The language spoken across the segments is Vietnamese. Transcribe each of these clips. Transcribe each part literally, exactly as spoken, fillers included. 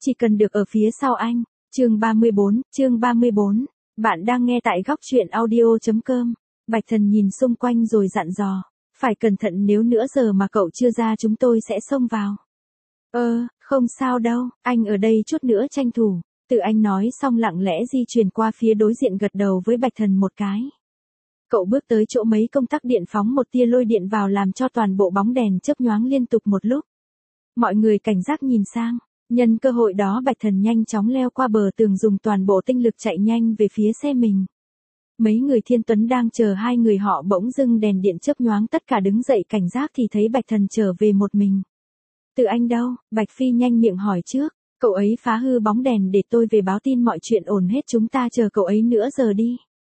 chỉ cần được ở phía sau anh. Chương ba mươi bốn, chương ba mươi bốn. Bạn đang nghe tại góc truyện audio chấm com. Bạch Thần nhìn xung quanh rồi dặn dò, phải cẩn thận nếu nửa giờ mà cậu chưa ra chúng tôi sẽ xông vào. Ơ, không sao đâu, anh ở đây chút nữa tranh thủ. Tự anh nói xong lặng lẽ di chuyển qua phía đối diện gật đầu với Bạch Thần một cái. Cậu bước tới chỗ mấy công tắc điện phóng một tia lôi điện vào làm cho toàn bộ bóng đèn chớp nhoáng liên tục một lúc. Mọi người cảnh giác nhìn sang, nhân cơ hội đó Bạch Thần nhanh chóng leo qua bờ tường dùng toàn bộ tinh lực chạy nhanh về phía xe mình. Mấy người Thiên Tuấn đang chờ hai người họ bỗng dưng đèn điện chớp nhoáng tất cả đứng dậy cảnh giác thì thấy Bạch Thần trở về một mình. Từ anh đâu? Bạch Phi nhanh miệng hỏi trước, cậu ấy phá hư bóng đèn để tôi về báo tin mọi chuyện ổn hết chúng ta chờ cậu ấy nửa giờ đi.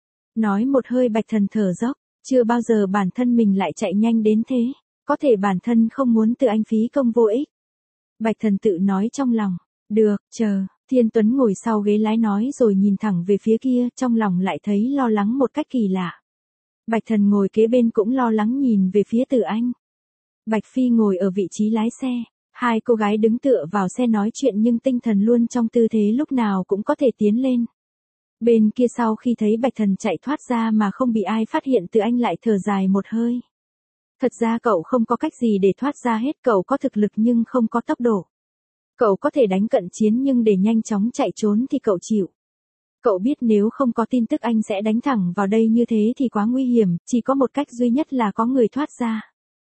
Nói một hơi Bạch Thần thở dốc, chưa bao giờ bản thân mình lại chạy nhanh đến thế, có thể bản thân không muốn tự anh phí công vô ích. Bạch Thần tự nói trong lòng, được, chờ, Thiên Tuấn ngồi sau ghế lái nói rồi nhìn thẳng về phía kia, trong lòng lại thấy lo lắng một cách kỳ lạ. Bạch Thần ngồi kế bên cũng lo lắng nhìn về phía Từ Anh. Bạch Phi ngồi ở vị trí lái xe, hai cô gái đứng tựa vào xe nói chuyện nhưng tinh thần luôn trong tư thế lúc nào cũng có thể tiến lên. Bên kia sau khi thấy Bạch Thần chạy thoát ra mà không bị ai phát hiện Từ Anh lại thở dài một hơi. Thật ra cậu không có cách gì để thoát ra hết, cậu có thực lực nhưng không có tốc độ. Cậu có thể đánh cận chiến nhưng để nhanh chóng chạy trốn thì cậu chịu. Cậu biết nếu không có tin tức anh sẽ đánh thẳng vào đây như thế thì quá nguy hiểm, chỉ có một cách duy nhất là có người thoát ra.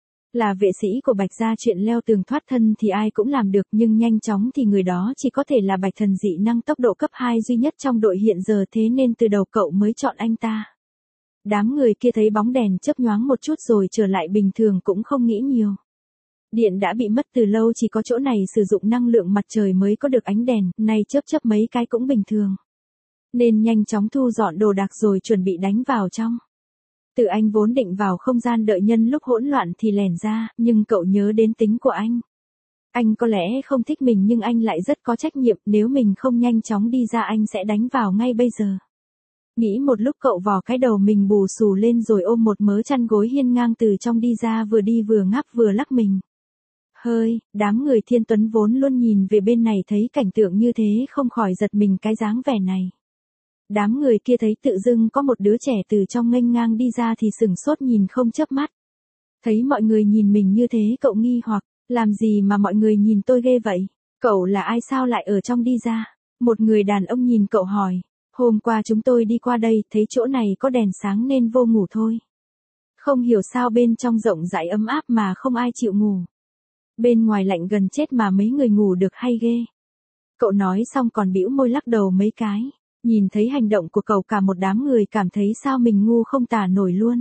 Là vệ sĩ của Bạch gia, chuyện leo tường thoát thân thì ai cũng làm được nhưng nhanh chóng thì người đó chỉ có thể là Bạch Thần, dị năng tốc độ cấp hai duy nhất trong đội hiện giờ, thế nên từ đầu cậu mới chọn anh ta. Đám người kia thấy bóng đèn chớp nhoáng một chút rồi trở lại bình thường cũng không nghĩ nhiều. Điện đã bị mất từ lâu, chỉ có chỗ này sử dụng năng lượng mặt trời mới có được ánh đèn, nay chớp chớp mấy cái cũng bình thường. Nên nhanh chóng thu dọn đồ đạc rồi chuẩn bị đánh vào trong. Từ Anh vốn định vào không gian đợi nhân lúc hỗn loạn thì lẻn ra, nhưng cậu nhớ đến tính của anh. Anh có lẽ không thích mình nhưng anh lại rất có trách nhiệm, nếu mình không nhanh chóng đi ra anh sẽ đánh vào ngay bây giờ. Nghĩ một lúc cậu vò cái đầu mình bù xù lên rồi ôm một mớ chăn gối hiên ngang từ trong đi ra, vừa đi vừa ngáp vừa lắc mình. Hơi, đám người Thiên Tuấn vốn luôn nhìn về bên này thấy cảnh tượng như thế không khỏi giật mình cái dáng vẻ này. Đám người kia thấy tự dưng có một đứa trẻ từ trong nghênh ngang đi ra thì sửng sốt nhìn không chớp mắt. Thấy mọi người nhìn mình như thế cậu nghi hoặc, làm gì mà mọi người nhìn tôi ghê vậy? Cậu là ai sao lại ở trong đi ra? Một người đàn ông nhìn cậu hỏi, hôm qua chúng tôi đi qua đây thấy chỗ này có đèn sáng nên vô ngủ thôi. Không hiểu sao bên trong rộng rãi ấm áp mà không ai chịu ngủ. Bên ngoài lạnh gần chết mà mấy người ngủ được hay ghê. Cậu nói xong còn bĩu môi lắc đầu mấy cái. Nhìn thấy hành động của cậu cả một đám người cảm thấy sao mình ngu không tả nổi luôn.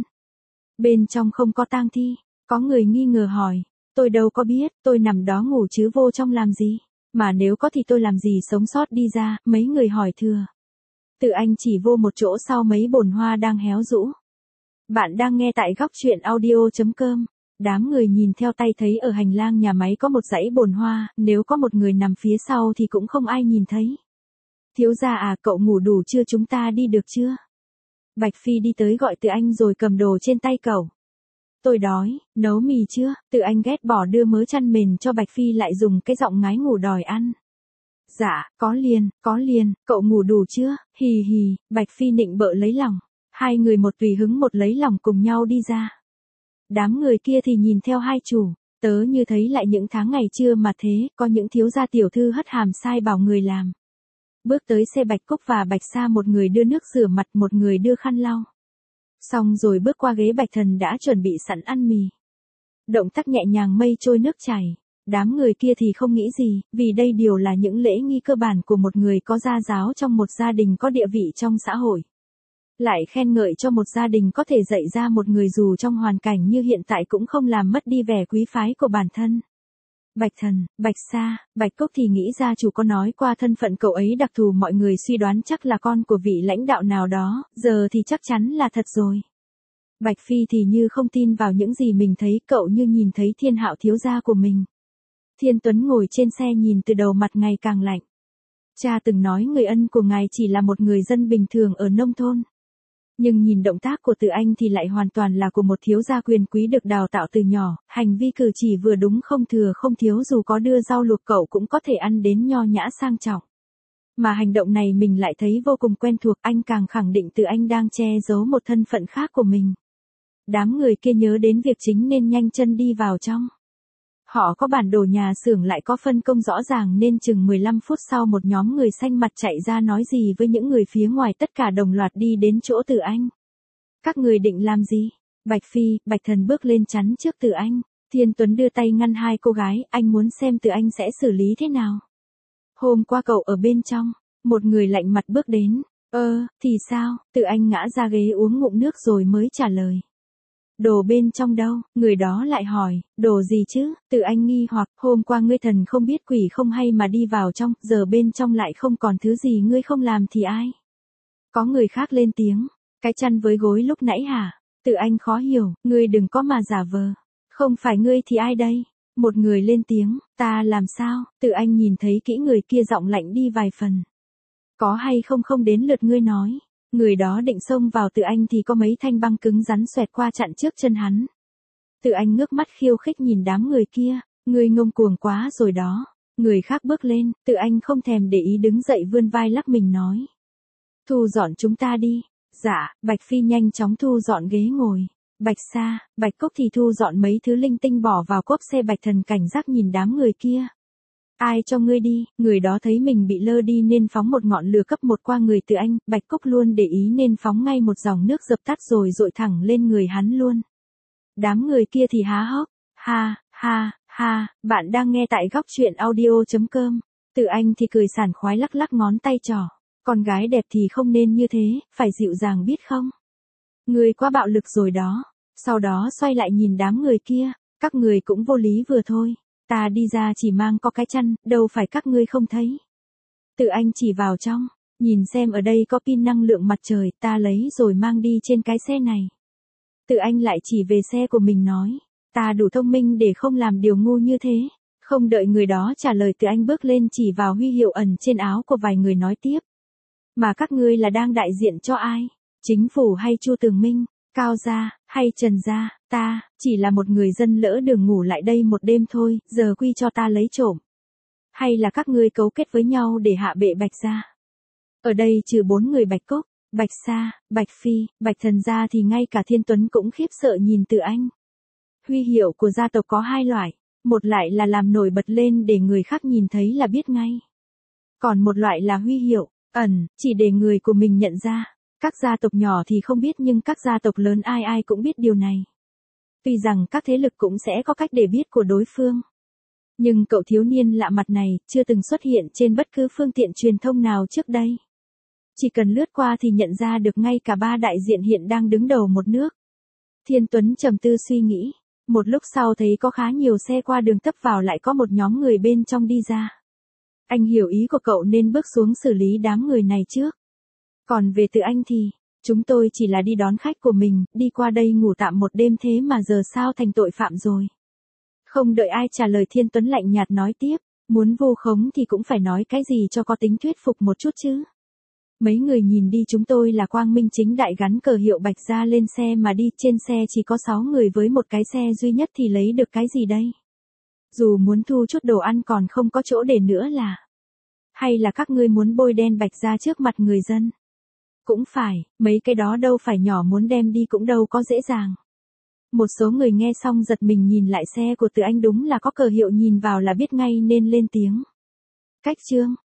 Bên trong không có tang thi, có người nghi ngờ hỏi, tôi đâu có biết, tôi nằm đó ngủ chứ vô trong làm gì, mà nếu có thì tôi làm gì sống sót đi ra, mấy người hỏi thừa. Từ Anh chỉ vô một chỗ sau mấy bồn hoa đang héo rũ. Bạn đang nghe tại góc truyện audio chấm com. Đám người nhìn theo tay thấy ở hành lang nhà máy có một dãy bồn hoa, nếu có một người nằm phía sau thì cũng không ai nhìn thấy. Thiếu gia à, cậu ngủ đủ chưa, chúng ta đi được chưa? Bạch Phi đi tới gọi Từ Anh rồi cầm đồ trên tay cậu. Tôi đói, nấu mì chưa? Từ Anh ghét bỏ đưa mớ chăn mền cho Bạch Phi lại dùng cái giọng ngái ngủ đòi ăn. Dạ, có liền, có liền, cậu ngủ đủ chưa? Hì hì, Bạch Phi nịnh bợ lấy lòng. Hai người một tùy hứng một lấy lòng cùng nhau đi ra. Đám người kia thì nhìn theo hai chủ, tớ như thấy lại những tháng ngày trưa mà thế, có những thiếu gia tiểu thư hất hàm sai bảo người làm. Bước tới xe Bạch Cúc và Bạch Sa, một người đưa nước rửa mặt, một người đưa khăn lau. Xong rồi bước qua ghế Bạch Thần đã chuẩn bị sẵn ăn mì. Động tác nhẹ nhàng mây trôi nước chảy. Đám người kia thì không nghĩ gì, vì đây đều là những lễ nghi cơ bản của một người có gia giáo trong một gia đình có địa vị trong xã hội. Lại khen ngợi cho một gia đình có thể dạy ra một người dù trong hoàn cảnh như hiện tại cũng không làm mất đi vẻ quý phái của bản thân. Bạch Thần, Bạch Sa, Bạch Cúc thì nghĩ gia chủ có nói qua thân phận cậu ấy đặc thù, mọi người suy đoán chắc là con của vị lãnh đạo nào đó, giờ thì chắc chắn là thật rồi. Bạch Phi thì như không tin vào những gì mình thấy, cậu như nhìn thấy Thiên Hạo thiếu gia của mình. Thiên Tuấn ngồi trên xe nhìn từ đầu mặt ngày càng lạnh. Cha từng nói người ân của ngài chỉ là một người dân bình thường ở nông thôn. Nhưng nhìn động tác của Từ Anh thì lại hoàn toàn là của một thiếu gia quyền quý được đào tạo từ nhỏ, hành vi cử chỉ vừa đúng không thừa không thiếu, dù có đưa rau luộc cậu cũng có thể ăn đến nho nhã sang trọng. Mà hành động này mình lại thấy vô cùng quen thuộc, anh càng khẳng định Từ Anh đang che giấu một thân phận khác của mình. Đám người kia nhớ đến việc chính nên nhanh chân đi vào trong. Họ có bản đồ nhà xưởng lại có phân công rõ ràng nên chừng mười lăm phút sau một nhóm người xanh mặt chạy ra nói gì với những người phía ngoài, tất cả đồng loạt đi đến chỗ Từ Anh. Các người định làm gì? Bạch Phi, Bạch Thần bước lên chắn trước Từ Anh. Thiên Tuấn đưa tay ngăn hai cô gái, anh muốn xem Từ Anh sẽ xử lý thế nào. Hôm qua cậu ở bên trong, một người lạnh mặt bước đến. Ơ, thì sao? Từ Anh ngã ra ghế uống ngụm nước rồi mới trả lời. Đồ bên trong đâu? Người đó lại hỏi, đồ gì chứ? Từ Anh nghi hoặc, hôm qua ngươi thần không biết quỷ không hay mà đi vào trong, giờ bên trong lại không còn thứ gì ngươi không làm thì ai? Có người khác lên tiếng, cái chăn với gối lúc nãy hả? Từ Anh khó hiểu, ngươi đừng có mà giả vờ. Không phải ngươi thì ai đây? Một người lên tiếng, ta làm sao? Từ Anh nhìn thấy kỹ người kia giọng lạnh đi vài phần. Có hay không không đến lượt ngươi nói. Người đó định xông vào Từ Anh thì có mấy thanh băng cứng rắn xoẹt qua chặn trước chân hắn. Từ Anh ngước mắt khiêu khích nhìn đám người kia, ngươi ngông cuồng quá rồi đó. Người khác bước lên, Từ Anh không thèm để ý đứng dậy vươn vai lắc mình nói. Thu dọn chúng ta đi. Dạ, Bạch Phi nhanh chóng thu dọn ghế ngồi. Bạch Sa, Bạch Cốc thì thu dọn mấy thứ linh tinh bỏ vào cốp xe. Bạch Thần cảnh giác nhìn đám người kia. Ai cho ngươi đi? Người đó thấy mình bị lơ đi nên phóng một ngọn lửa cấp một qua người Từ Anh. Bạch Cốc luôn để ý nên phóng ngay một dòng nước dập tắt rồi dội thẳng lên người hắn luôn. Đám người kia thì há hốc. Ha, ha, ha, bạn đang nghe tại góc truyện audio chấm com. Từ Anh thì cười sảng khoái lắc lắc ngón tay trỏ. Con gái đẹp thì không nên như thế, phải dịu dàng biết không? Ngươi quá bạo lực rồi đó. Sau đó xoay lại nhìn đám người kia, các người cũng vô lý vừa thôi. Ta đi ra chỉ mang có cái chăn, đâu phải các ngươi không thấy. Từ Anh chỉ vào trong, nhìn xem ở đây có pin năng lượng mặt trời, ta lấy rồi mang đi trên cái xe này. Từ Anh lại chỉ về xe của mình nói, ta đủ thông minh để không làm điều ngu như thế. Không đợi người đó trả lời, Từ Anh bước lên chỉ vào huy hiệu ẩn trên áo của vài người nói tiếp. Mà các ngươi là đang đại diện cho ai? Chính phủ hay Chu Tường Minh, Cao gia, hay Trần gia? Ta, chỉ là một người dân lỡ đường ngủ lại đây một đêm thôi, giờ quy cho ta lấy trộm. Hay là các ngươi cấu kết với nhau để hạ bệ Bạch gia? Ở đây trừ bốn người Bạch Cốc, Bạch Sa, Bạch Phi, Bạch Thần gia thì ngay cả Thiên Tuấn cũng khiếp sợ nhìn Từ Anh. Huy hiệu của gia tộc có hai loại, một loại là làm nổi bật lên để người khác nhìn thấy là biết ngay. Còn một loại là huy hiệu ẩn, chỉ để người của mình nhận ra. Các gia tộc nhỏ thì không biết nhưng các gia tộc lớn ai ai cũng biết điều này. Tuy rằng các thế lực cũng sẽ có cách để biết của đối phương. Nhưng cậu thiếu niên lạ mặt này chưa từng xuất hiện trên bất cứ phương tiện truyền thông nào trước đây. Chỉ cần lướt qua thì nhận ra được ngay cả ba đại diện hiện đang đứng đầu một nước. Thiên Tuấn trầm tư suy nghĩ. Một lúc sau thấy có khá nhiều xe qua đường tấp vào, lại có một nhóm người bên trong đi ra. Anh hiểu ý của cậu nên bước xuống xử lý đám người này trước. Còn về Từ Anh thì, chúng tôi chỉ là đi đón khách của mình, đi qua đây ngủ tạm một đêm thế mà giờ sao thành tội phạm rồi. Không đợi ai trả lời, Thiên Tuấn lạnh nhạt nói tiếp, muốn vu khống thì cũng phải nói cái gì cho có tính thuyết phục một chút chứ. Mấy người nhìn đi, chúng tôi là quang minh chính đại gắn cờ hiệu Bạch gia lên xe mà đi, trên xe chỉ có sáu người với một cái xe duy nhất thì lấy được cái gì đây? Dù muốn thu chút đồ ăn còn không có chỗ để nữa là. Hay là các ngươi muốn bôi đen Bạch gia trước mặt người dân? Cũng phải, mấy cái đó đâu phải nhỏ, muốn đem đi cũng đâu có dễ dàng. Một số người nghe xong giật mình nhìn lại xe của Từ Anh, đúng là có cờ hiệu, nhìn vào là biết ngay nên lên tiếng. Cách chương